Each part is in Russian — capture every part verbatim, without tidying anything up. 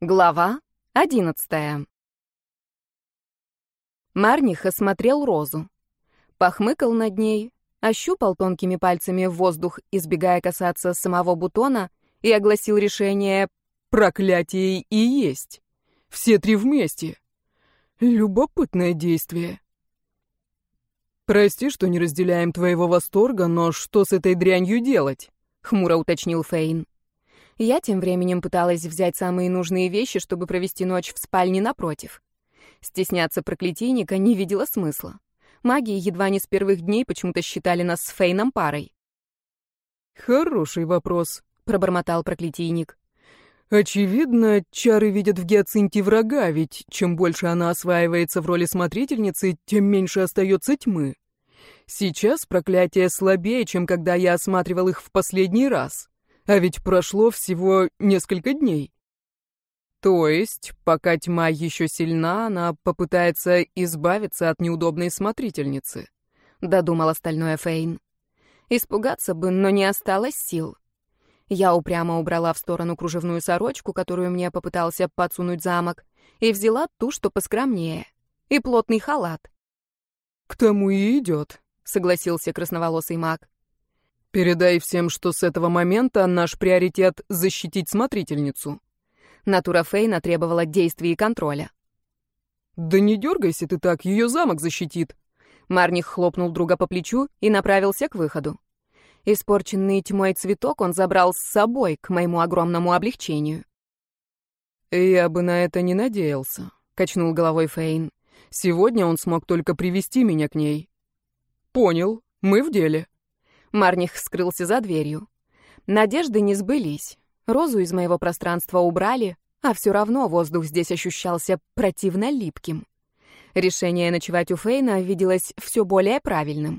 Глава одиннадцатая. Марних осмотрел розу. Похмыкал над ней, ощупал тонкими пальцами в воздух, избегая касаться самого бутона, и огласил решение «Проклятие и есть! Все три вместе! Любопытное действие!» «Прости, что не разделяем твоего восторга, но что с этой дрянью делать?» — хмуро уточнил Фейн. Я тем временем пыталась взять самые нужные вещи, чтобы провести ночь в спальне напротив. Стесняться проклятийника не видела смысла. Маги едва не с первых дней почему-то считали нас с Фейном парой. «Хороший вопрос», — пробормотал проклятийник. «Очевидно, чары видят в Гиацинте врага, ведь чем больше она осваивается в роли смотрительницы, тем меньше остается тьмы. Сейчас проклятие слабее, чем когда я осматривал их в последний раз. А ведь прошло всего несколько дней. То есть, пока тьма еще сильна, она попытается избавиться от неудобной смотрительницы», — додумал остальное Фейн. Испугаться бы, но не осталось сил. Я упрямо убрала в сторону кружевную сорочку, которую мне попытался подсунуть замок, и взяла ту, что поскромнее, и плотный халат. «К тому и идет», — согласился красноволосый маг. «Передай всем, что с этого момента наш приоритет — защитить смотрительницу». Натура Фейна требовала действий и контроля. «Да не дергайся ты так, ее замок защитит». Марних хлопнул друга по плечу и направился к выходу. Испорченный тьмой цветок он забрал с собой, к моему огромному облегчению. «Я бы на это не надеялся», — качнул головой Фейн. «Сегодня он смог только привести меня к ней». «Понял, мы в деле». Марних скрылся за дверью. Надежды не сбылись. Розу из моего пространства убрали, а все равно воздух здесь ощущался противно липким. Решение ночевать у Фейна виделось все более правильным.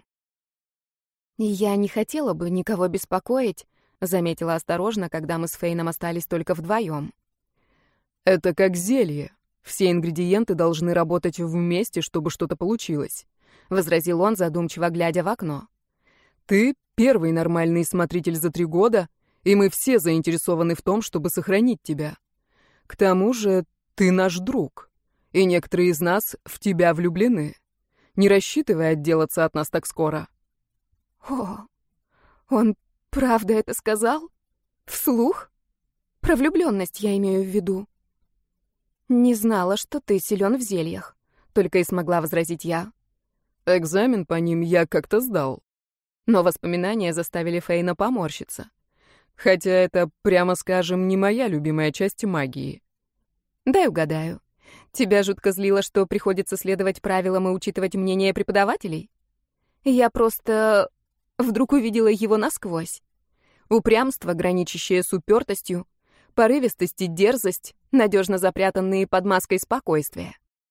«Я не хотела бы никого беспокоить», — заметила осторожно, когда мы с Фейном остались только вдвоем. «Это как зелье. Все ингредиенты должны работать вместе, чтобы что-то получилось», — возразил он, задумчиво глядя в окно. «Ты первый нормальный смотритель за три года, и мы все заинтересованы в том, чтобы сохранить тебя. К тому же ты наш друг, и некоторые из нас в тебя влюблены. Не рассчитывай отделаться от нас так скоро». «О, он правда это сказал? Вслух? Про влюбленность я имею в виду». «Не знала, что ты силен в зельях», — только и смогла возразить я. «Экзамен по ним я как-то сдал». Но воспоминания заставили Фейна поморщиться. Хотя это, прямо скажем, не моя любимая часть магии. Дай угадаю. Тебя жутко злило, что приходится следовать правилам и учитывать мнение преподавателей? Я просто вдруг увидела его насквозь. Упрямство, граничащее с упертостью, порывистость и дерзость, надежно запрятанные под маской спокойствия.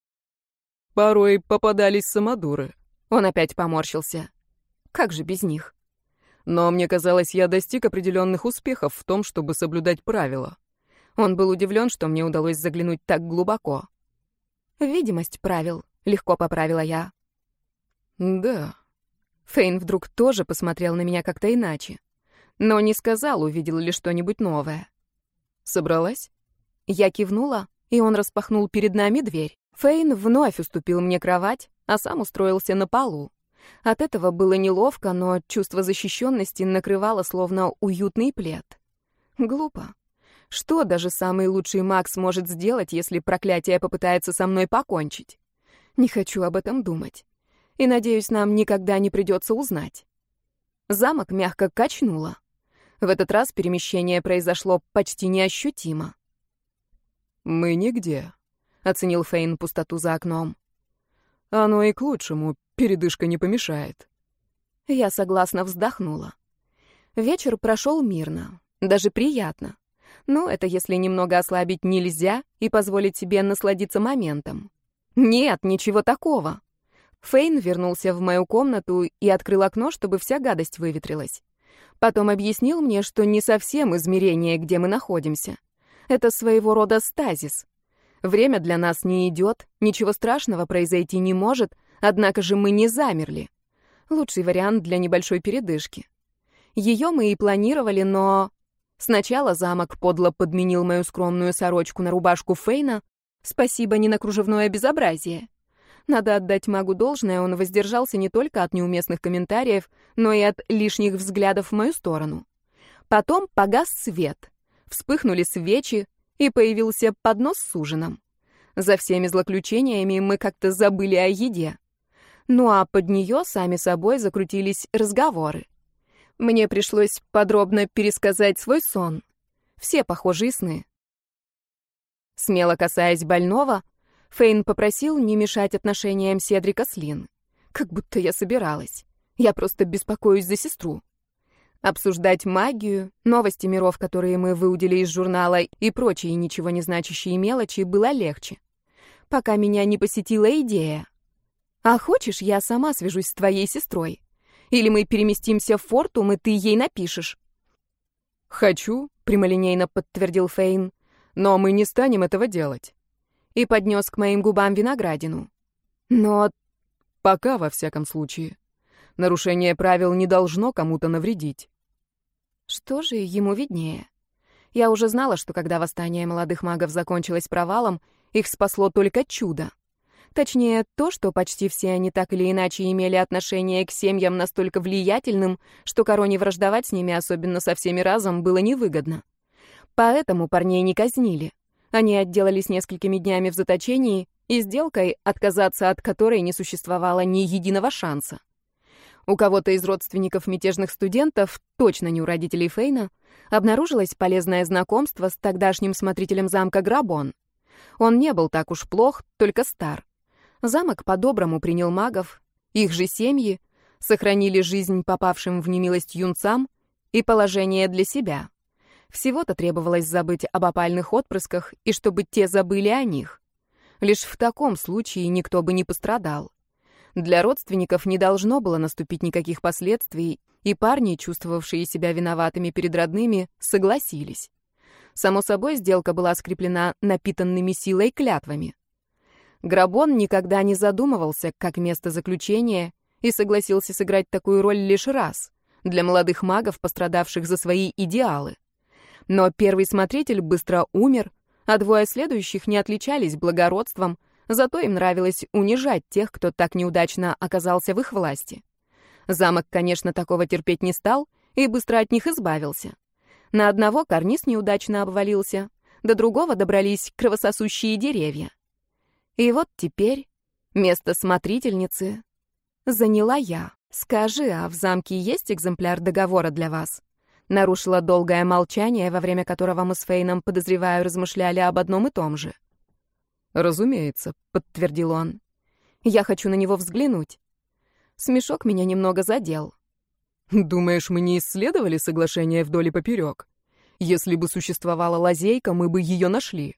Порой попадались самодуры. Он опять поморщился. Как же без них? Но мне казалось, я достиг определенных успехов в том, чтобы соблюдать правила. Он был удивлен, что мне удалось заглянуть так глубоко. «Видимость правил», — легко поправила я. «Да». Фейн вдруг тоже посмотрел на меня как-то иначе. Но не сказал, увидел ли что-нибудь новое. «Собралась?» Я кивнула, и он распахнул перед нами дверь. Фейн вновь уступил мне кровать, а сам устроился на полу. От этого было неловко, но чувство защищенности накрывало словно уютный плед. Глупо. Что даже самый лучший маг сможет сделать, если проклятие попытается со мной покончить? Не хочу об этом думать. И, надеюсь, нам никогда не придется узнать. Замок мягко качнуло. В этот раз перемещение произошло почти неощутимо. «Мы нигде», — оценил Фейн пустоту за окном. «Оно и к лучшему. Передышка не помешает». Я согласно вздохнула. Вечер прошел мирно, даже приятно. Но это если немного ослабить нельзя и позволить себе насладиться моментом. Нет, ничего такого. Фейн вернулся в мою комнату и открыл окно, чтобы вся гадость выветрилась. Потом объяснил мне, что не совсем измерение, где мы находимся. Это своего рода стазис. Время для нас не идет, ничего страшного произойти не может, однако же мы не замерли. Лучший вариант для небольшой передышки. Ее мы и планировали, но... Сначала замок подло подменил мою скромную сорочку на рубашку Фейна. Спасибо не на кружевное безобразие. Надо отдать магу должное, он воздержался не только от неуместных комментариев, но и от лишних взглядов в мою сторону. Потом погас свет, вспыхнули свечи, и появился поднос с ужином. За всеми злоключениями мы как-то забыли о еде. Ну а под нее сами собой закрутились разговоры. Мне пришлось подробно пересказать свой сон. Все похожие сны. Смело касаясь больного, Фейн попросил не мешать отношениям Седрика с Лин. Как будто я собиралась. Я просто беспокоюсь за сестру. Обсуждать магию, новости миров, которые мы выудили из журнала, и прочие ничего не значащие мелочи было легче. Пока меня не посетила идея. А хочешь, я сама свяжусь с твоей сестрой? Или мы переместимся в Фортум, и ты ей напишешь? «Хочу», — прямолинейно подтвердил Фейн, «но мы не станем этого делать». И поднес к моим губам виноградину. Но пока, во всяком случае. Нарушение правил не должно кому-то навредить. Что же, ему виднее. Я уже знала, что когда восстание молодых магов закончилось провалом, их спасло только чудо. Точнее, то, что почти все они так или иначе имели отношение к семьям настолько влиятельным, что короне враждовать с ними, особенно со всеми разом, было невыгодно. Поэтому парней не казнили. Они отделались несколькими днями в заточении и сделкой, отказаться от которой не существовало ни единого шанса. У кого-то из родственников мятежных студентов, точно не у родителей Фейна, обнаружилось полезное знакомство с тогдашним смотрителем замка Грабон. Он не был так уж плох, только стар. Замок по-доброму принял магов, их же семьи сохранили жизнь попавшим в немилость юнцам и положение для себя. Всего-то требовалось забыть об опальных отпрысках и чтобы те забыли о них. Лишь в таком случае никто бы не пострадал. Для родственников не должно было наступить никаких последствий, и парни, чувствовавшие себя виноватыми перед родными, согласились. Само собой, сделка была скреплена напитанными силой клятвами. Грабон никогда не задумывался как место заключения и согласился сыграть такую роль лишь раз для молодых магов, пострадавших за свои идеалы. Но первый смотритель быстро умер, а двое следующих не отличались благородством, зато им нравилось унижать тех, кто так неудачно оказался в их власти. Замок, конечно, такого терпеть не стал и быстро от них избавился. На одного карниз неудачно обвалился, до другого добрались кровососущие деревья. И вот теперь место смотрительницы заняла я. «Скажи, а в замке есть экземпляр договора для вас?» Нарушила долгое молчание, во время которого мы с Фейном, подозреваю, размышляли об одном и том же. «Разумеется», — подтвердил он. «Я хочу на него взглянуть». Смешок меня немного задел. «Думаешь, мы не исследовали соглашение вдоль и поперек? Если бы существовала лазейка, мы бы ее нашли».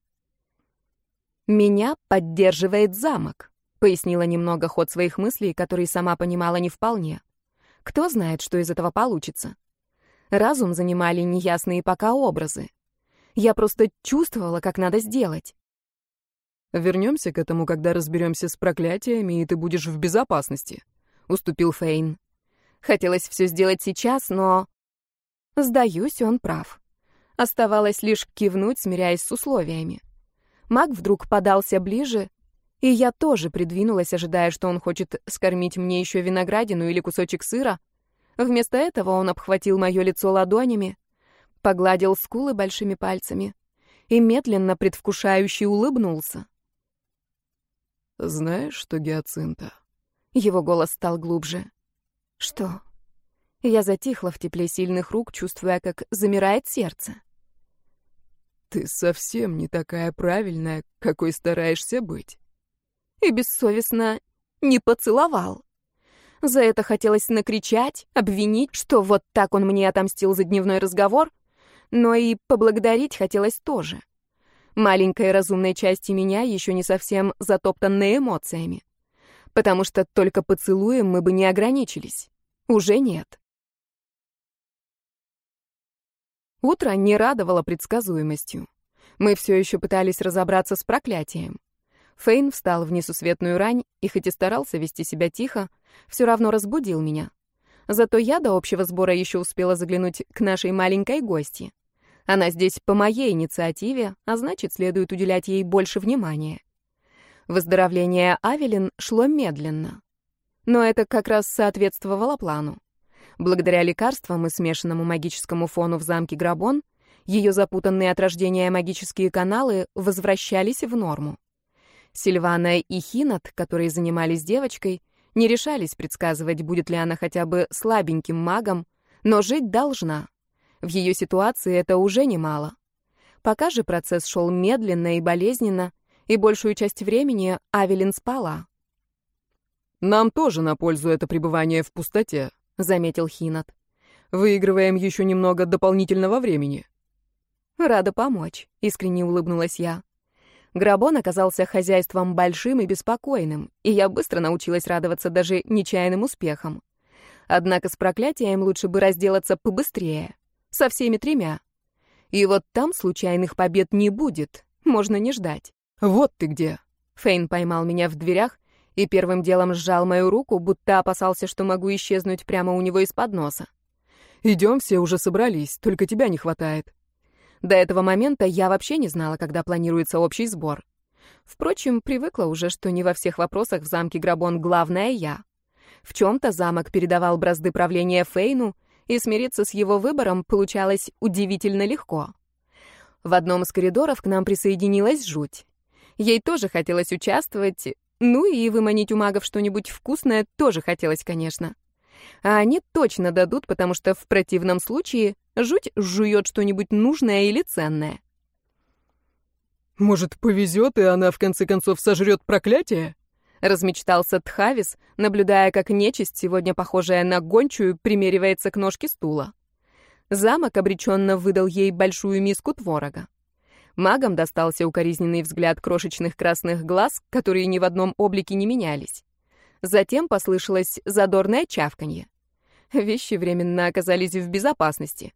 «Меня поддерживает замок», — пояснила немного ход своих мыслей, которые сама понимала не вполне. «Кто знает, что из этого получится?» Разум занимали неясные пока образы. Я просто чувствовала, как надо сделать. «Вернемся к этому, когда разберемся с проклятиями, и ты будешь в безопасности», — уступил Фейн. Хотелось все сделать сейчас, но... Сдаюсь, он прав. Оставалось лишь кивнуть, смиряясь с условиями. Маг вдруг подался ближе, и я тоже придвинулась, ожидая, что он хочет скормить мне еще виноградину или кусочек сыра. Вместо этого он обхватил мое лицо ладонями, погладил скулы большими пальцами и медленно, предвкушающе улыбнулся. «Знаешь что, Гиацинта?» Его голос стал глубже. «Что?» Я затихла в тепле сильных рук, чувствуя, как замирает сердце. «Ты совсем не такая правильная, какой стараешься быть». И бессовестно не поцеловал. За это хотелось накричать, обвинить, что вот так он мне отомстил за дневной разговор, но и поблагодарить хотелось тоже. Маленькой разумной части меня, еще не совсем затоптанной эмоциями. Потому что только поцелуем мы бы не ограничились. Уже нет. Утро не радовало предсказуемостью. Мы все еще пытались разобраться с проклятием. Фейн встал в несусветную рань и, хоть и старался вести себя тихо, все равно разбудил меня. Зато я до общего сбора еще успела заглянуть к нашей маленькой гостье. Она здесь по моей инициативе, а значит, следует уделять ей больше внимания. Выздоровление Авелин шло медленно. Но это как раз соответствовало плану. Благодаря лекарствам и смешанному магическому фону в замке Грабон, ее запутанные от рождения магические каналы возвращались в норму. Сильвана и Хинат, которые занимались девочкой, не решались предсказывать, будет ли она хотя бы слабеньким магом, но жить должна. В ее ситуации это уже немало. Пока же процесс шел медленно и болезненно, и большую часть времени Авелин спала. «Нам тоже на пользу это пребывание в пустоте», — заметил Хинат. «Выигрываем еще немного дополнительного времени». «Рада помочь», — искренне улыбнулась я. Грабон оказался хозяйством большим и беспокойным, и я быстро научилась радоваться даже нечаянным успехам. Однако с проклятием лучше бы разделаться побыстрее, со всеми тремя. И вот там случайных побед не будет, можно не ждать. «Вот ты где!» Фейн поймал меня в дверях и первым делом сжал мою руку, будто опасался, что могу исчезнуть прямо у него из-под носа. «Идем, все уже собрались, только тебя не хватает». До этого момента я вообще не знала, когда планируется общий сбор. Впрочем, привыкла уже, что не во всех вопросах в замке Грабон главная я. В чем-то замок передавал бразды правления Фейну, и смириться с его выбором получалось удивительно легко. В одном из коридоров к нам присоединилась Жуть. Ей тоже хотелось участвовать, ну и выманить у магов что-нибудь вкусное тоже хотелось, конечно. А они точно дадут, потому что в противном случае Жуть жует что-нибудь нужное или ценное. «Может, повезет, и она в конце концов сожрет проклятие?» — размечтался Тхавис, наблюдая, как нечисть, сегодня похожая на гончую, примеривается к ножке стула. Замок обреченно выдал ей большую миску творога. Магам достался укоризненный взгляд крошечных красных глаз, которые ни в одном облике не менялись. Затем послышалось задорное чавканье. Вещи временно оказались в безопасности.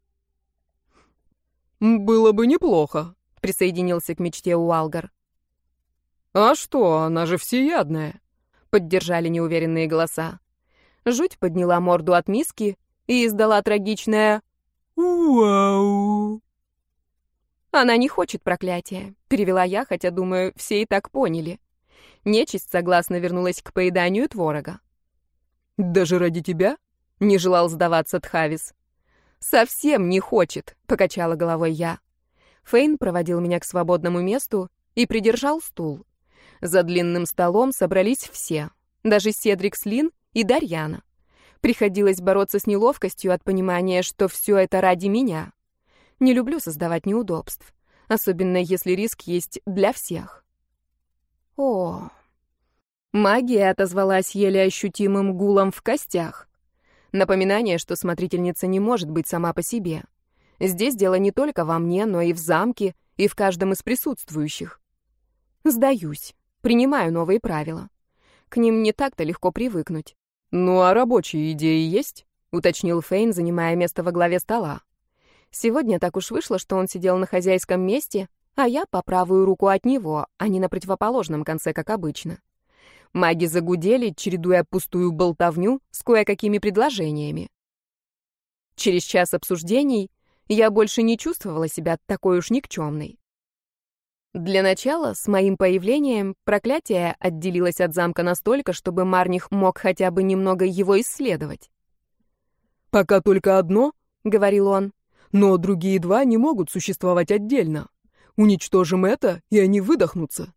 «Было бы неплохо», — присоединился к мечте Уалгар. «А что, она же всеядная», — поддержали неуверенные голоса. Жуть подняла морду от миски и издала трагичное «Уау». «Она не хочет проклятия», — перевела я, хотя, думаю, все и так поняли. Нечисть согласно вернулась к поеданию творога. «Даже ради тебя?» — не желал сдаваться Тхавис. «Совсем не хочет», — покачала головой я. Фейн проводил меня к свободному месту и придержал стул. За длинным столом собрались все, даже Седрик Слин и Дарьяна. Приходилось бороться с неловкостью от понимания, что все это ради меня. Не люблю создавать неудобств, особенно если риск есть для всех. О, магия отозвалась еле ощутимым гулом в костях. Напоминание, что смотрительница не может быть сама по себе. Здесь дело не только во мне, но и в замке, и в каждом из присутствующих. Сдаюсь, принимаю новые правила. К ним не так-то легко привыкнуть. «Ну а рабочие идеи есть?» — уточнил Фейн, занимая место во главе стола. Сегодня так уж вышло, что он сидел на хозяйском месте, а я по правую руку от него, а не на противоположном конце, как обычно. Маги загудели, чередуя пустую болтовню с кое-какими предложениями. Через час обсуждений я больше не чувствовала себя такой уж никчемной. Для начала, с моим появлением, проклятие отделилось от замка настолько, чтобы Марних мог хотя бы немного его исследовать. «Пока только одно», — говорил он, — «но другие два не могут существовать отдельно. Уничтожим это, и они выдохнутся».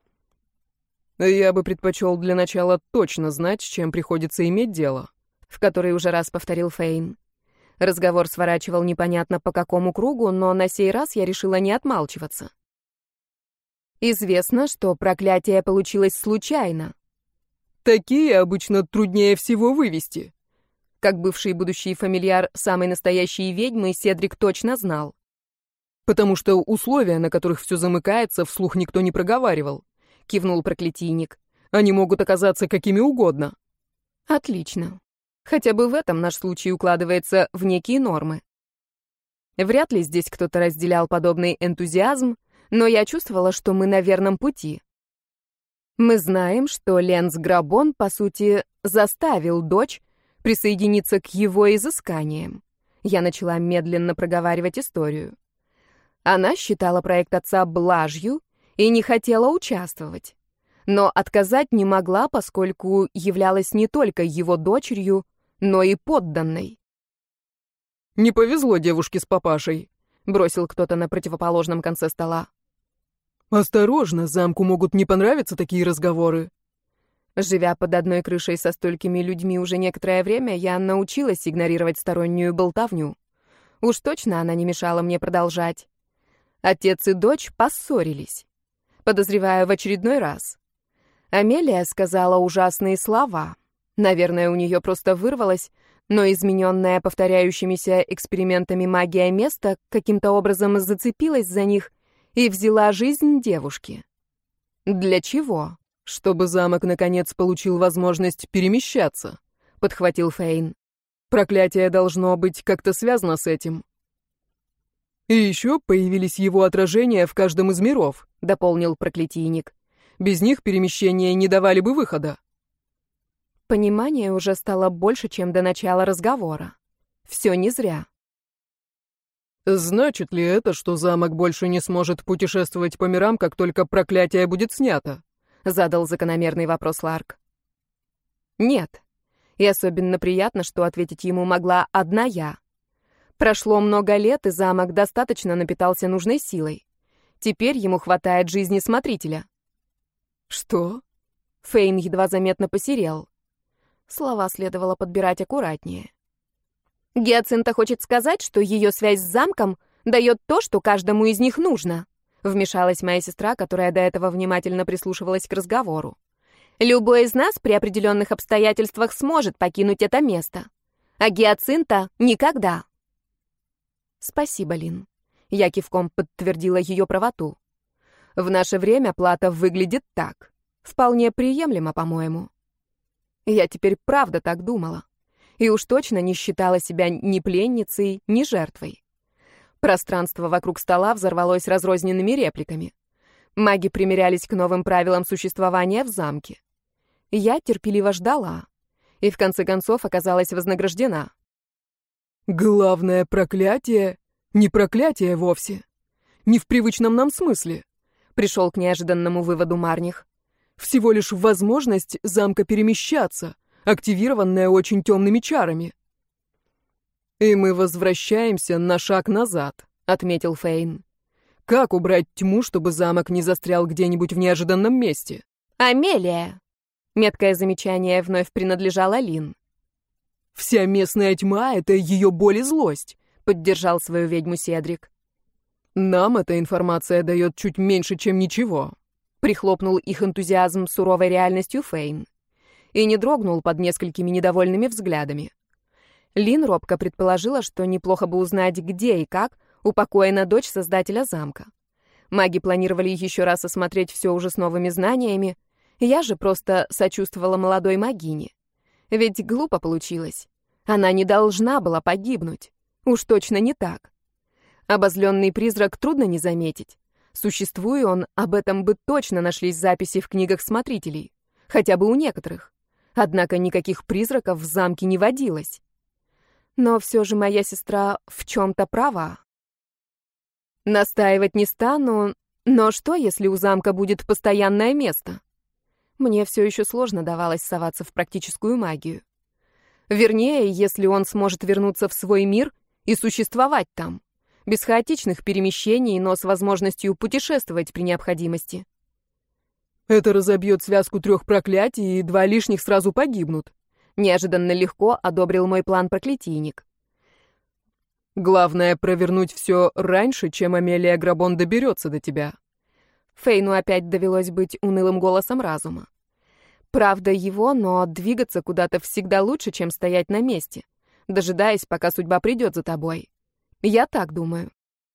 «Я бы предпочел для начала точно знать, с чем приходится иметь дело», — в который уже раз повторил Фейн. Разговор сворачивал непонятно по какому кругу, но на сей раз я решила не отмалчиваться. Известно, что проклятие получилось случайно. «Такие обычно труднее всего вывести». Как бывший и будущий фамильяр самой настоящей ведьмы, Седрик точно знал. «Потому что условия, на которых все замыкается, вслух никто не проговаривал», — кивнул проклятийник. «Они могут оказаться какими угодно». «Отлично. Хотя бы в этом наш случай укладывается в некие нормы». Вряд ли здесь кто-то разделял подобный энтузиазм, но я чувствовала, что мы на верном пути. Мы знаем, что Ленс Грабон, по сути, заставил дочь присоединиться к его изысканиям. Я начала медленно проговаривать историю. Она считала проект отца блажью и не хотела участвовать. Но отказать не могла, поскольку являлась не только его дочерью, но и подданной. «Не повезло девушке с папашей», — бросил кто-то на противоположном конце стола. «Осторожно, замку могут не понравиться такие разговоры». Живя под одной крышей со столькими людьми уже некоторое время, я научилась игнорировать стороннюю болтовню. Уж точно она не мешала мне продолжать. Отец и дочь поссорились. Подозреваю, в очередной раз. Амелия сказала ужасные слова. Наверное, у нее просто вырвалось, но измененная повторяющимися экспериментами магия места каким-то образом зацепилась за них и взяла жизнь девушки. Для чего? «Чтобы замок, наконец, получил возможность перемещаться», — подхватил Фейн. «Проклятие должно быть как-то связано с этим». «И еще появились его отражения в каждом из миров», — дополнил проклятийник. «Без них перемещения не давали бы выхода». Понимание уже стало больше, чем до начала разговора. Все не зря. «Значит ли это, что замок больше не сможет путешествовать по мирам, как только проклятие будет снято?» — задал закономерный вопрос Ларк. Нет. И особенно приятно, что ответить ему могла одна я. Прошло много лет, и замок достаточно напитался нужной силой. Теперь ему хватает жизни смотрителя. «Что?» Фейн едва заметно посерел. Слова следовало подбирать аккуратнее. Гиацинта хочет сказать, что ее связь с замком дает то, что каждому из них нужно. Вмешалась моя сестра, которая до этого внимательно прислушивалась к разговору. Любой из нас при определенных обстоятельствах сможет покинуть это место. А Гиацинта — никогда. Спасибо, Лин. Я кивком подтвердила ее правоту. В наше время плата выглядит так. Вполне приемлемо, по-моему. Я теперь правда так думала. И уж точно не считала себя ни пленницей, ни жертвой. Пространство вокруг стола взорвалось разрозненными репликами. Маги примирялись к новым правилам существования в замке. Я терпеливо ждала. И в конце концов оказалась вознаграждена. «Главное проклятие — не проклятие вовсе. Не в привычном нам смысле», — пришел к неожиданному выводу Марних. «Всего лишь возможность замка перемещаться, активированная очень темными чарами». «И мы возвращаемся на шаг назад», — отметил Фейн. «Как убрать тьму, чтобы замок не застрял где-нибудь в неожиданном месте?» «Амелия!» Меткое замечание вновь принадлежало Лин. «Вся местная тьма — это ее боль и злость», — поддержал свою ведьму Седрик. «Нам эта информация дает чуть меньше, чем ничего», — прихлопнул их энтузиазм суровой реальностью Фейн. И не дрогнул под несколькими недовольными взглядами. Лин робко предположила, что неплохо бы узнать, где и как упокоена дочь создателя замка. Маги планировали еще раз осмотреть все уже с новыми знаниями, я же просто сочувствовала молодой магине. Ведь глупо получилось. Она не должна была погибнуть. Уж точно не так. Обозленный призрак трудно не заметить. Существуя он, об этом бы точно нашлись записи в книгах смотрителей. Хотя бы у некоторых. Однако никаких призраков в замке не водилось. Но все же моя сестра в чем-то права. Настаивать не стану, но что, если у замка будет постоянное место? Мне все еще сложно давалось соваться в практическую магию. Вернее, если он сможет вернуться в свой мир и существовать там, без хаотичных перемещений, но с возможностью путешествовать при необходимости. «Это разобьет связку трех проклятий, и два лишних сразу погибнут», — неожиданно легко одобрил мой план проклятийник. «Главное — провернуть все раньше, чем Амелия Грабон доберется до тебя». Фейну опять довелось быть унылым голосом разума. Правда его, но двигаться куда-то всегда лучше, чем стоять на месте, дожидаясь, пока судьба придет за тобой. Я так думаю.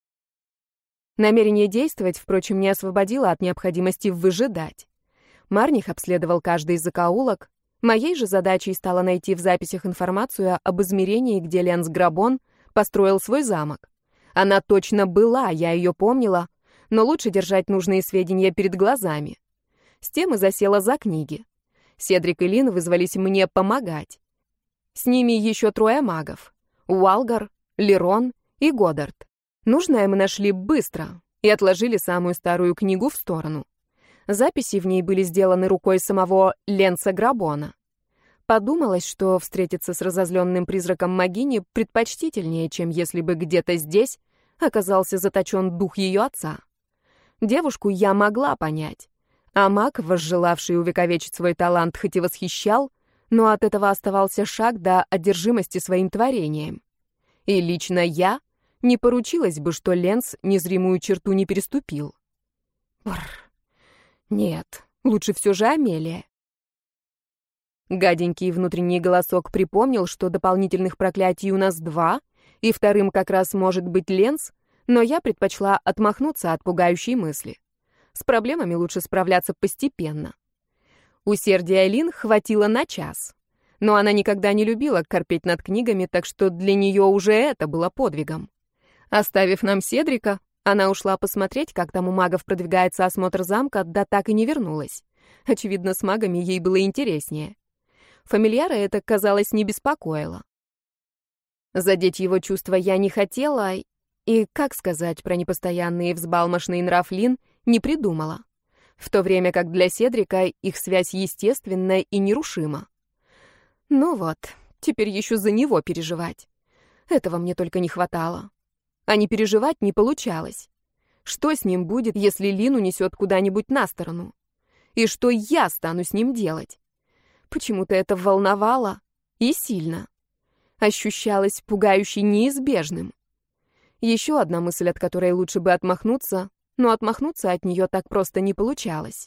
Намерение действовать, впрочем, не освободило от необходимости выжидать. Марних обследовал каждый из закоулок. Моей же задачей стало найти в записях информацию об измерении, где Ленс Грабон построил свой замок. Она точно была, я ее помнила, но лучше держать нужные сведения перед глазами. С тем и засела за книги. Седрик и Лин вызвались мне помогать. С ними еще трое магов — Уалгар, Лерон и Годдард. Нужное мы нашли быстро и отложили самую старую книгу в сторону. Записи в ней были сделаны рукой самого Ленса Грабона. Подумалось, что встретиться с разозленным призраком Магини предпочтительнее, чем если бы где-то здесь оказался заточен дух ее отца. Девушку я могла понять, а маг, возжелавший увековечить свой талант, хоть и восхищал, но от этого оставался шаг до одержимости своим творением. И лично я не поручилась бы, что Ленс незримую черту не переступил. Бррр. Нет, лучше все же Амелия. Гаденький внутренний голосок припомнил, что дополнительных проклятий у нас два, и вторым как раз может быть Ленс, но я предпочла отмахнуться от пугающей мысли. С проблемами лучше справляться постепенно. Усердия Лин хватило на час, но она никогда не любила корпеть над книгами, так что для нее уже это было подвигом. Оставив нам Седрика, она ушла посмотреть, как там у магов продвигается осмотр замка, да так и не вернулась. Очевидно, с магами ей было интереснее. Фамильяра это, казалось, не беспокоило. Задеть его чувства я не хотела, и, как сказать про непостоянный и взбалмошный нрав Лин, не придумала. В то время как для Седрика их связь естественна и нерушима. Ну вот, теперь еще за него переживать. Этого мне только не хватало. А не переживать не получалось. Что с ним будет, если Лин унесет куда-нибудь на сторону? И что я стану с ним делать? Почему-то это волновало и сильно. Ощущалось пугающе неизбежным. Еще одна мысль, от которой лучше бы отмахнуться, но отмахнуться от нее так просто не получалось.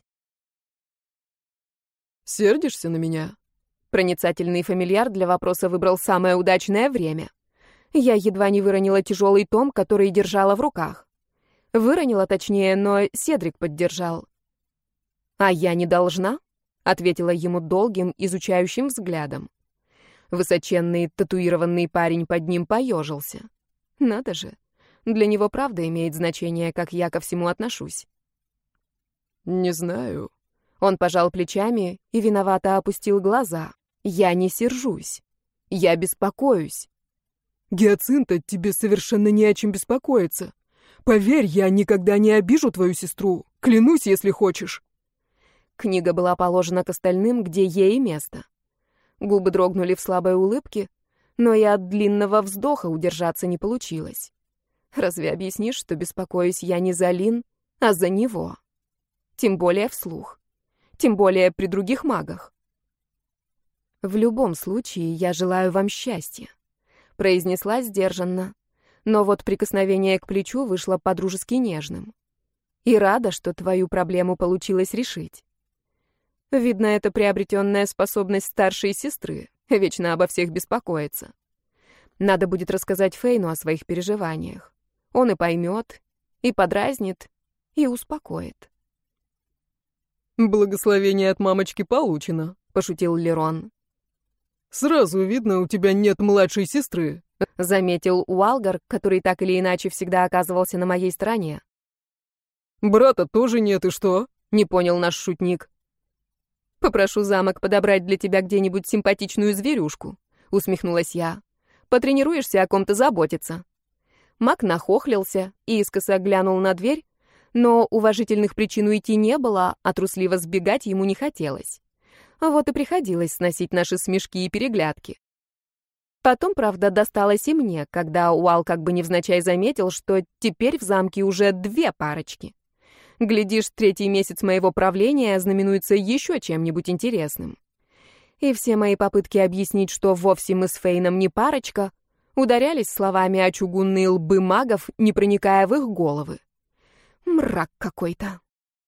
«Сердишься на меня?» Проницательный фамильяр для вопроса выбрал самое удачное время. Я едва не выронила тяжелый том, который держала в руках. Выронила точнее, но Седрик поддержал. «А я не должна?» — ответила ему долгим, изучающим взглядом. Высоченный, татуированный парень под ним поежился. Надо же, для него правда имеет значение, как я ко всему отношусь. «Не знаю». Он пожал плечами и виновато опустил глаза. «Я не сержусь. Я беспокоюсь». «Гиацинта, тебе совершенно не о чем беспокоиться. Поверь, я никогда не обижу твою сестру. Клянусь, если хочешь». Книга была положена к остальным, где ей место. Губы дрогнули в слабой улыбке, но и от длинного вздоха удержаться не получилось. Разве объяснишь, что беспокоюсь я не за Лин, а за него? Тем более вслух. Тем более при других магах. «В любом случае, я желаю вам счастья», — произнесла сдержанно, но вот прикосновение к плечу вышло по-дружески нежным. «И рада, что твою проблему получилось решить». Видно, это приобретенная способность старшей сестры, вечно обо всех беспокоиться. Надо будет рассказать Фейну о своих переживаниях. Он и поймет, и подразнит, и успокоит. «Благословение от мамочки получено», — пошутил Лерон. «Сразу видно, у тебя нет младшей сестры», — заметил Уалгар, который так или иначе всегда оказывался на моей стороне. «Брата тоже нет, и что?» — не понял наш шутник. «Попрошу замок подобрать для тебя где-нибудь симпатичную зверюшку», — усмехнулась я. «Потренируешься о ком-то заботиться». Мак нахохлился и искоса глянул на дверь, но уважительных причин уйти не было, а трусливо сбегать ему не хотелось. Вот и приходилось сносить наши смешки и переглядки. Потом, правда, досталось и мне, когда Уал как бы невзначай заметил, что теперь в замке уже две парочки. Глядишь, третий месяц моего правления знаменуется еще чем-нибудь интересным. И все мои попытки объяснить, что вовсе мы с Фейном не парочка, ударялись словами о чугунные лбы магов, не проникая в их головы. Мрак какой-то.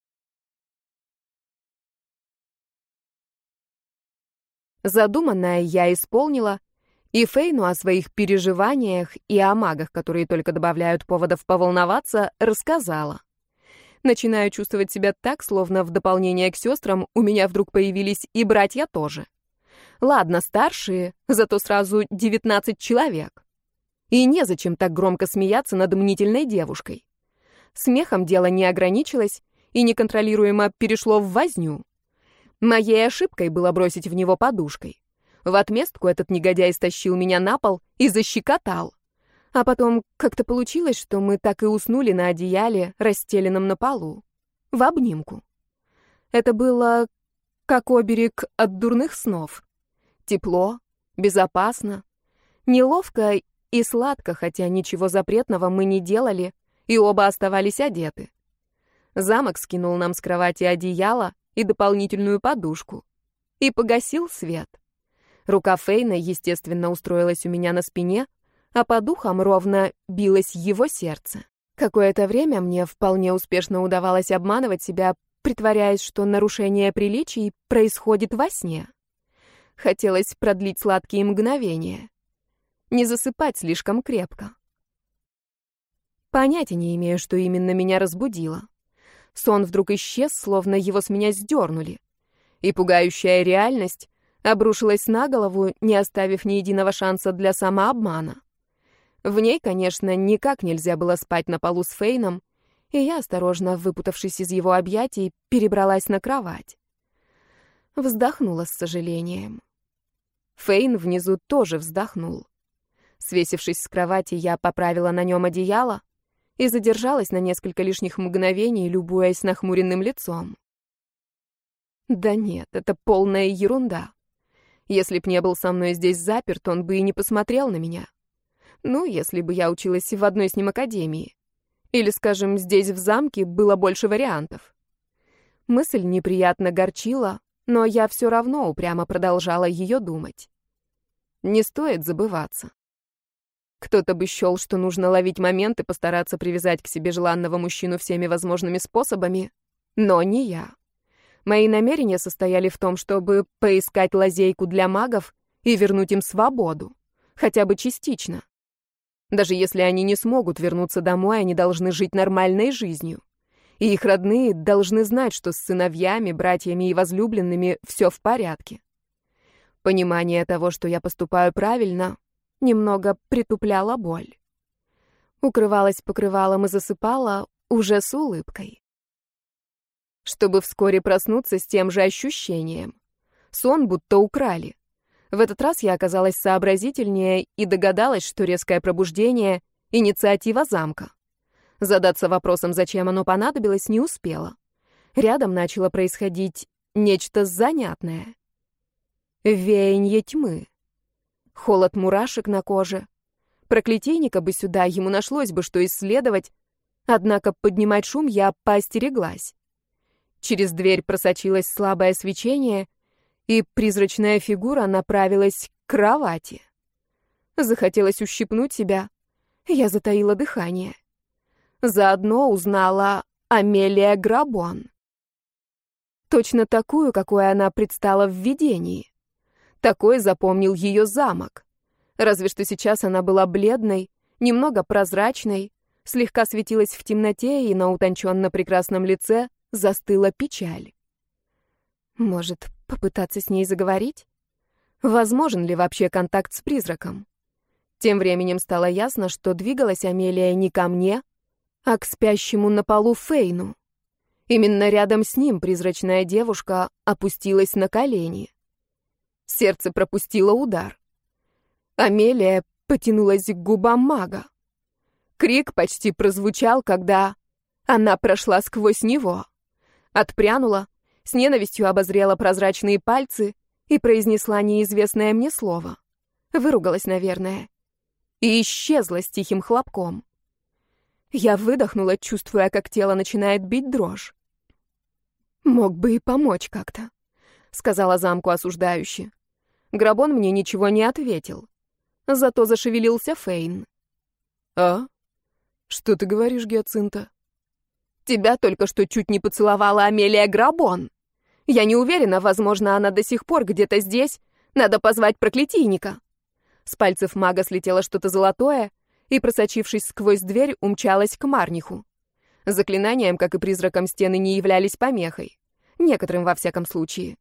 Задуманное я исполнила, и Фейну о своих переживаниях и о магах, которые только добавляют поводов поволноваться, рассказала. Начинаю чувствовать себя так, словно в дополнение к сестрам у меня вдруг появились и братья тоже. Ладно, старшие, зато сразу девятнадцать человек. И незачем так громко смеяться над мнительной девушкой. Смехом дело не ограничилось и неконтролируемо перешло в возню. Моей ошибкой было бросить в него подушкой. В отместку этот негодяй стащил меня на пол и защекотал. А потом как-то получилось, что мы так и уснули на одеяле, расстеленном на полу, в обнимку. Это было как оберег от дурных снов. Тепло, безопасно, неловко и сладко, хотя ничего запретного мы не делали, и оба оставались одеты. Замок скинул нам с кровати одеяло и дополнительную подушку. И погасил свет. Рука Фейна, естественно, устроилась у меня на спине, а по духам ровно билось его сердце. Какое-то время мне вполне успешно удавалось обманывать себя, притворяясь, что нарушение приличий происходит во сне. Хотелось продлить сладкие мгновения. Не засыпать слишком крепко. Понятия не имею, что именно меня разбудило. Сон вдруг исчез, словно его с меня сдернули. И пугающая реальность обрушилась на голову, не оставив ни единого шанса для самообмана. В ней, конечно, никак нельзя было спать на полу с Фейном, и я, осторожно выпутавшись из его объятий, перебралась на кровать. Вздохнула с сожалением. Фейн внизу тоже вздохнул. Свесившись с кровати, я поправила на нем одеяло и задержалась на несколько лишних мгновений, любуясь нахмуренным лицом. Да нет, это полная ерунда. Если б не был со мной здесь заперт, он бы и не посмотрел на меня. Ну, если бы я училась в одной с ним академии. Или, скажем, здесь в замке было больше вариантов. Мысль неприятно горчила, но я все равно упрямо продолжала ее думать. Не стоит забываться. Кто-то бы счел, что нужно ловить момент и постараться привязать к себе желанного мужчину всеми возможными способами, но не я. Мои намерения состояли в том, чтобы поискать лазейку для магов и вернуть им свободу, хотя бы частично. Даже если они не смогут вернуться домой, они должны жить нормальной жизнью. И их родные должны знать, что с сыновьями, братьями и возлюбленными все в порядке. Понимание того, что я поступаю правильно, немного притупляло боль. Укрывалась покрывалом и засыпала уже с улыбкой. Чтобы вскоре проснуться с тем же ощущением. Сон будто украли. В этот раз я оказалась сообразительнее и догадалась, что резкое пробуждение — инициатива замка. Задаться вопросом, зачем оно понадобилось, не успела. Рядом начало происходить нечто занятное. Веяние тьмы. Холод мурашек на коже. Проклятийника бы сюда, ему нашлось бы, что исследовать. Однако поднимать шум я поостереглась. Через дверь просочилось слабое свечение, и призрачная фигура направилась к кровати. Захотелось ущипнуть себя. Я затаила дыхание. Заодно узнала Амелия Грабон. Точно такую, какой она предстала в видении. Такой запомнил ее замок. Разве что сейчас она была бледной, немного прозрачной, слегка светилась в темноте, и на утонченно прекрасном лице застыла печаль. Может, попытаться с ней заговорить? Возможен ли вообще контакт с призраком? Тем временем стало ясно, что двигалась Амелия не ко мне, а к спящему на полу Фейну. Именно рядом с ним призрачная девушка опустилась на колени. Сердце пропустило удар. Амелия потянулась к губам мага. Крик почти прозвучал, когда она прошла сквозь него. Отпрянула, с ненавистью обозрела прозрачные пальцы и произнесла неизвестное мне слово. Выругалась, наверное. И исчезла с тихим хлопком. Я выдохнула, чувствуя, как тело начинает бить дрожь. «Мог бы и помочь как-то», — сказала замку осуждающе. Грабон мне ничего не ответил. Зато зашевелился Фейн. «А? Что ты говоришь, Гиацинта?» «Тебя только что чуть не поцеловала Амелия Грабон. Я не уверена, возможно, она до сих пор где-то здесь. Надо позвать проклятийника». С пальцев мага слетело что-то золотое, и, просочившись сквозь дверь, умчалась к Марниху. Заклинаниям, как и призракам, стены не являлись помехой. Некоторым, во всяком случае.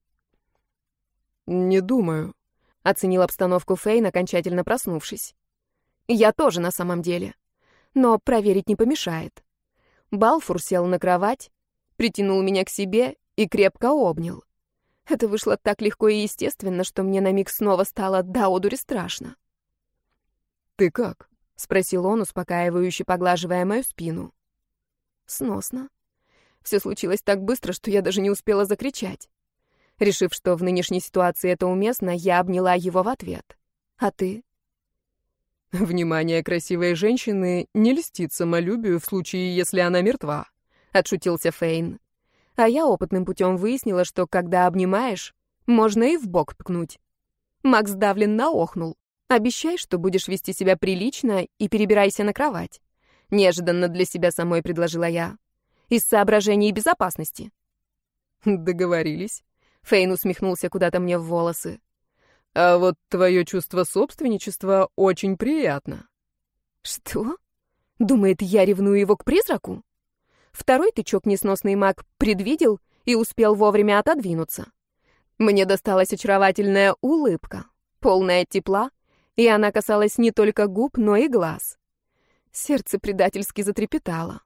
«Не думаю», — оценил обстановку Фейн, окончательно проснувшись. «Я тоже на самом деле. Но проверить не помешает». Балфур сел на кровать, притянул меня к себе и крепко обнял. Это вышло так легко и естественно, что мне на миг снова стало до одури страшно. «Ты как?» — спросил он, успокаивающе поглаживая мою спину. Сносно. Все случилось так быстро, что я даже не успела закричать. Решив, что в нынешней ситуации это уместно, я обняла его в ответ. А ты? «Внимание красивой женщины не льстит самолюбию в случае, если она мертва», — отшутился Фейн. А я опытным путем выяснила, что когда обнимаешь, можно и в бок ткнуть. Макс давленно охнул. «Обещай, что будешь вести себя прилично и перебирайся на кровать». Неожиданно для себя самой предложила я. Из соображений безопасности. «Договорились». Фейн усмехнулся куда-то мне в волосы. «А вот твое чувство собственничества очень приятно». «Что? Думает, я ревную его к призраку?» Второй тычок несносный маг предвидел и успел вовремя отодвинуться. Мне досталась очаровательная улыбка, полная тепла, и она касалась не только губ, но и глаз. Сердце предательски затрепетало.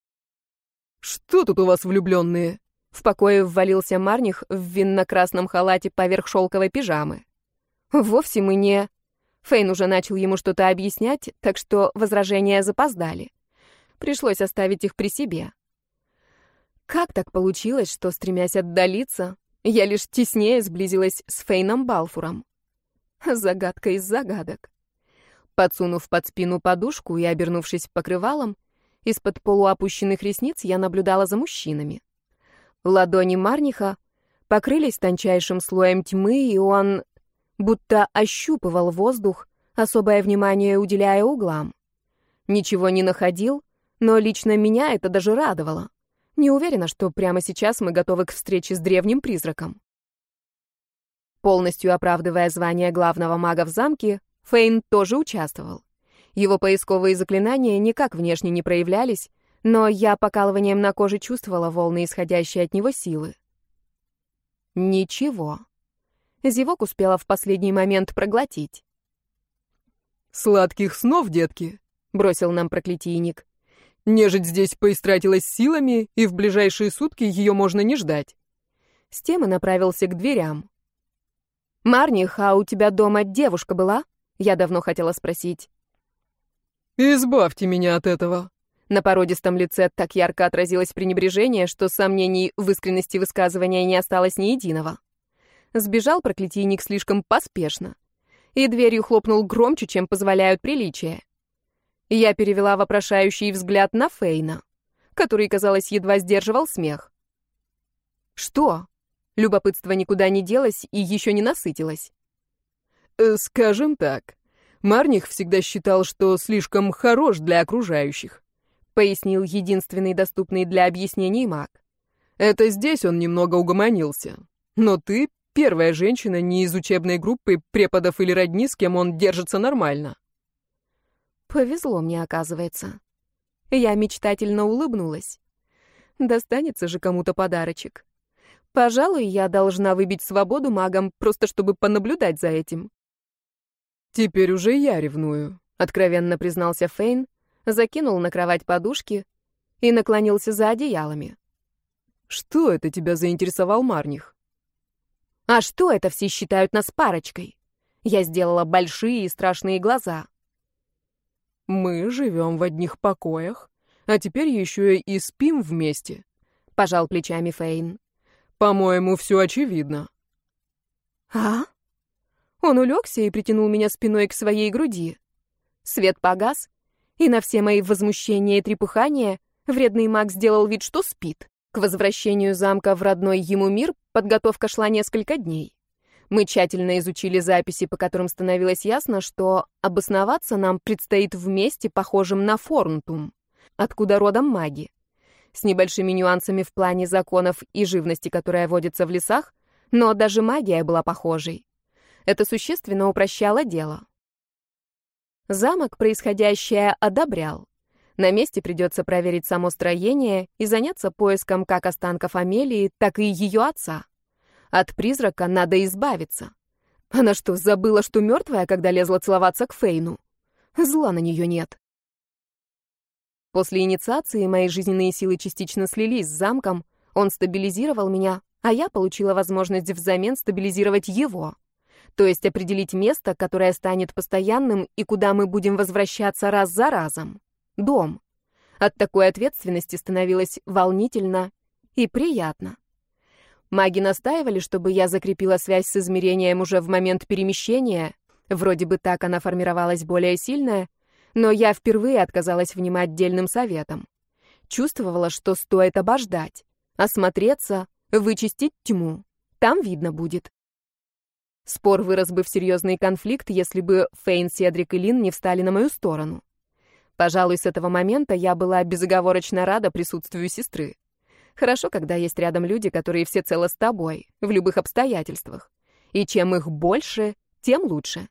«Что тут у вас влюбленные?» В покое ввалился Марних в винно-красном халате поверх шелковой пижамы. «Вовсе мы не...» Фейн уже начал ему что-то объяснять, так что возражения запоздали. Пришлось оставить их при себе. Как так получилось, что, стремясь отдалиться, я лишь теснее сблизилась с Фейном Балфуром? Загадка из загадок. Подсунув под спину подушку и обернувшись покрывалом, из-под полуопущенных ресниц я наблюдала за мужчинами. Ладони Марниха покрылись тончайшим слоем тьмы, и он будто ощупывал воздух, особое внимание уделяя углам. Ничего не находил, но лично меня это даже радовало. Не уверена, что прямо сейчас мы готовы к встрече с древним призраком. Полностью оправдывая звание главного мага в замке, Фейн тоже участвовал. Его поисковые заклинания никак внешне не проявлялись, но я покалыванием на коже чувствовала волны, исходящие от него силы. Ничего. Зевок успела в последний момент проглотить. «Сладких снов, детки!» — бросил нам проклятийник. «Нежить здесь поистратилась силами, и в ближайшие сутки ее можно не ждать». С темы направился к дверям. «Марних, а у тебя дома девушка была?» Я давно хотела спросить. «Избавьте меня от этого». На породистом лице так ярко отразилось пренебрежение, что сомнений в искренности высказывания не осталось ни единого. Сбежал проклятийник слишком поспешно, и дверью хлопнул громче, чем позволяют приличия. Я перевела вопрошающий взгляд на Фейна, который, казалось, едва сдерживал смех. «Что?» Любопытство никуда не делось и еще не насытилось. Э, «Скажем так, Марних всегда считал, что слишком хорош для окружающих», пояснил единственный доступный для объяснений маг. «Это здесь он немного угомонился. Но ты — первая женщина не из учебной группы преподов или родни, с кем он держится нормально». Повезло мне, оказывается. Я мечтательно улыбнулась. Достанется же кому-то подарочек. Пожалуй, я должна выбить свободу магам, просто чтобы понаблюдать за этим. «Теперь уже я ревную», — откровенно признался Фейн, закинул на кровать подушки и наклонился за одеялами. «Что это тебя заинтересовал Марних?» «А что это все считают нас парочкой?» Я сделала большие и страшные глаза. «Мы живем в одних покоях, а теперь еще и спим вместе», — пожал плечами Фейн. «По-моему, все очевидно». «А?» Он улегся и притянул меня спиной к своей груди. Свет погас, и на все мои возмущения и трепыхания вредный маг сделал вид, что спит. К возвращению замка в родной ему мир подготовка шла несколько дней. Мы тщательно изучили записи, по которым становилось ясно, что обосноваться нам предстоит в месте, похожем на Форнтум, откуда родом маги. С небольшими нюансами в плане законов и живности, которая водится в лесах, но даже магия была похожей. Это существенно упрощало дело. Замок происходящее одобрял. На месте придется проверить само строение и заняться поиском как останков Амелии, так и ее отца. От призрака надо избавиться. Она что, забыла, что мертвая, когда лезла целоваться к Фейну? Зла на нее нет. После инициации мои жизненные силы частично слились с замком, он стабилизировал меня, а я получила возможность взамен стабилизировать его. То есть определить место, которое станет постоянным и куда мы будем возвращаться раз за разом. Дом. От такой ответственности становилось волнительно и приятно. Маги настаивали, чтобы я закрепила связь с измерением уже в момент перемещения. Вроде бы так она формировалась более сильная, но я впервые отказалась внимать дельным советам. Чувствовала, что стоит обождать, осмотреться, вычистить тьму. Там видно будет. Спор вырос бы в серьезный конфликт, если бы Фейн, Седрик и Лин не встали на мою сторону. Пожалуй, с этого момента я была безоговорочно рада присутствию сестры. Хорошо, когда есть рядом люди, которые всецело с тобой, в любых обстоятельствах. И чем их больше, тем лучше.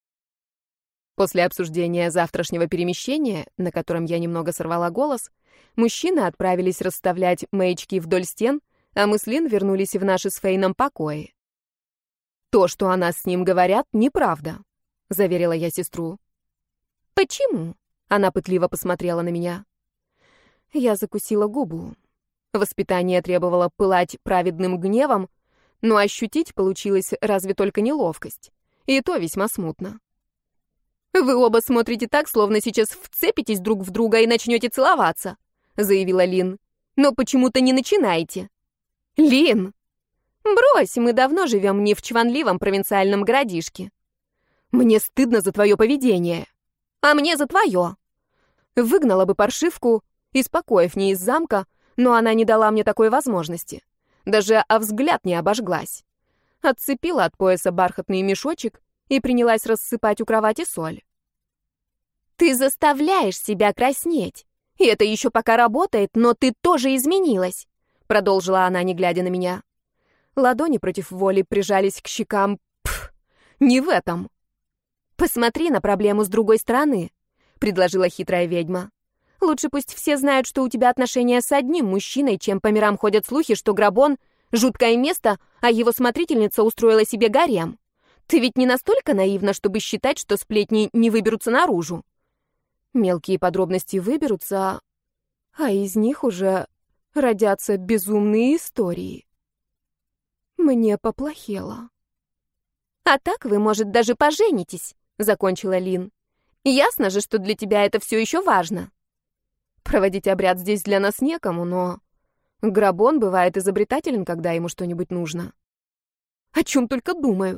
После обсуждения завтрашнего перемещения, на котором я немного сорвала голос, мужчины отправились расставлять маячки вдоль стен, а мы с Лин вернулись в наши с Фейном покои. «То, что о нас с ним говорят, неправда», — заверила я сестру. «Почему?» — она пытливо посмотрела на меня. Я закусила губу. Воспитание требовало пылать праведным гневом, но ощутить получилось разве только неловкость. И то весьма смутно. «Вы оба смотрите так, словно сейчас вцепитесь друг в друга и начнете целоваться», — заявила Лин. «Но почему-то не начинаете». «Лин!» «Брось, мы давно живем не в чванливом провинциальном городишке». «Мне стыдно за твое поведение». «А мне за твое». Выгнала бы паршивку, из покоев не из замка, но она не дала мне такой возможности. Даже о взгляд не обожглась. Отцепила от пояса бархатный мешочек и принялась рассыпать у кровати соль. «Ты заставляешь себя краснеть. И это еще пока работает, но ты тоже изменилась», — продолжила она, не глядя на меня. Ладони против воли прижались к щекам. Пф, не в этом. «Посмотри на проблему с другой стороны», — предложила хитрая ведьма. «Лучше пусть все знают, что у тебя отношения с одним мужчиной, чем по мирам ходят слухи, что Грабон — жуткое место, а его смотрительница устроила себе гарем. Ты ведь не настолько наивна, чтобы считать, что сплетни не выберутся наружу. Мелкие подробности выберутся, а из них уже родятся безумные истории». Мне поплохело. «А так вы, может, даже поженитесь», — закончила Лин. «Ясно же, что для тебя это все еще важно». Проводить обряд здесь для нас некому, но Грабон бывает изобретателен, когда ему что-нибудь нужно. О чем только думаю.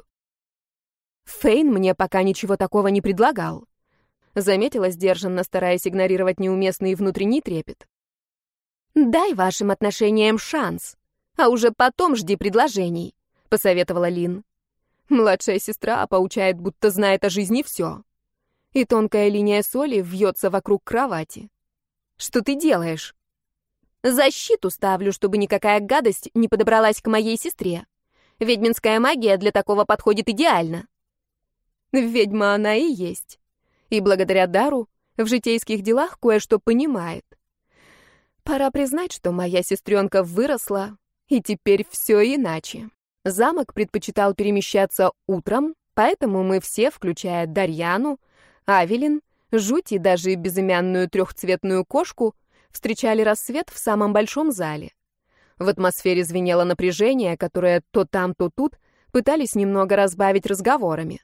Фейн мне пока ничего такого не предлагал. Заметила сдержанно, стараясь игнорировать неуместный внутренний трепет. «Дай вашим отношениям шанс, а уже потом жди предложений», — посоветовала Лин. Младшая сестра поучает, будто знает о жизни все. И тонкая линия соли вьется вокруг кровати. «Что ты делаешь?» «Защиту ставлю, чтобы никакая гадость не подобралась к моей сестре. Ведьминская магия для такого подходит идеально». Ведьма она и есть. И благодаря дару в житейских делах кое-что понимает. Пора признать, что моя сестренка выросла, и теперь все иначе. Замок предпочитал перемещаться утром, поэтому мы все, включая Дарьяну, Авелин, Жуть и даже безымянную трехцветную кошку, встречали рассвет в самом большом зале. В атмосфере звенело напряжение, которое то там, то тут пытались немного разбавить разговорами.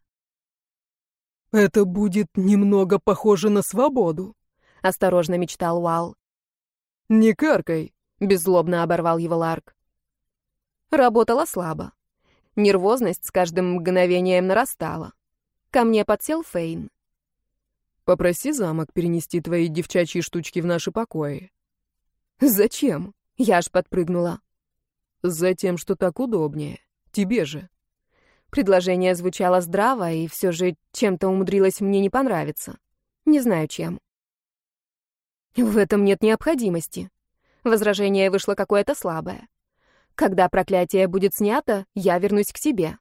«Это будет немного похоже на свободу», — осторожно мечтал Уал. «Не каркай», — беззлобно оборвал его Ларк. Работала слабо. Нервозность с каждым мгновением нарастала. Ко мне подсел Фейн. «Попроси замок перенести твои девчачьи штучки в наши покои». «Зачем?» — я аж подпрыгнула. «Затем, что так удобнее. Тебе же». Предложение звучало здраво, и все же чем-то умудрилось мне не понравиться. Не знаю, чем. В этом нет необходимости. Возражение вышло какое-то слабое. Когда проклятие будет снято, я вернусь к себе.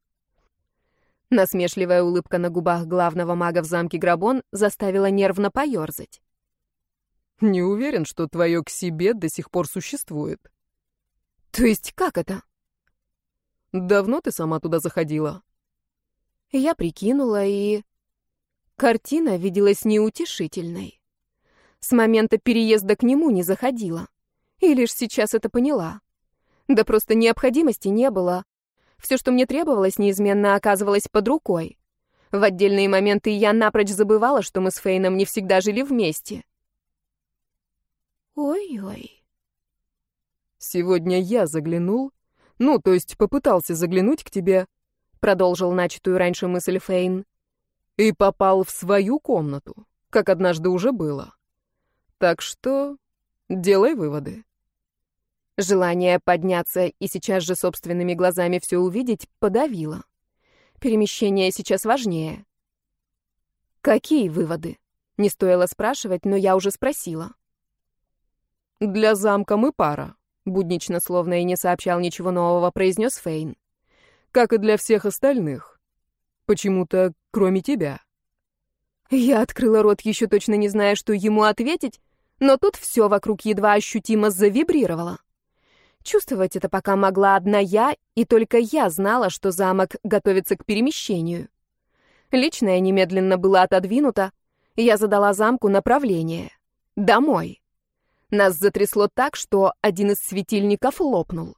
Насмешливая улыбка на губах главного мага в замке Грабон заставила нервно поерзать. «Не уверен, что твое «к себе» до сих пор существует». «То есть как это?» «Давно ты сама туда заходила?» Я прикинула, и... Картина виделась неутешительной. С момента переезда к нему не заходила. И лишь сейчас это поняла. Да просто необходимости не было. Все, что мне требовалось, неизменно оказывалось под рукой. В отдельные моменты я напрочь забывала, что мы с Фейном не всегда жили вместе. Ой-ой. «Сегодня я заглянул, ну, то есть попытался заглянуть к тебе», продолжил начатую раньше мысль Фейн, «и попал в свою комнату, как однажды уже было. Так что делай выводы». Желание подняться и сейчас же собственными глазами все увидеть подавило. Перемещение сейчас важнее. Какие выводы? Не стоило спрашивать, но я уже спросила. «Для замка мы пара», — буднично, словно и не сообщал ничего нового, произнес Фейн. «Как и для всех остальных. Почему-то, кроме тебя». Я открыла рот, еще точно не зная, что ему ответить, но тут все вокруг едва ощутимо завибрировало. Чувствовать это пока могла одна я, и только я знала, что замок готовится к перемещению. Личное немедленно было отодвинуто, и я задала замку направление. Домой. Нас затрясло так, что один из светильников лопнул.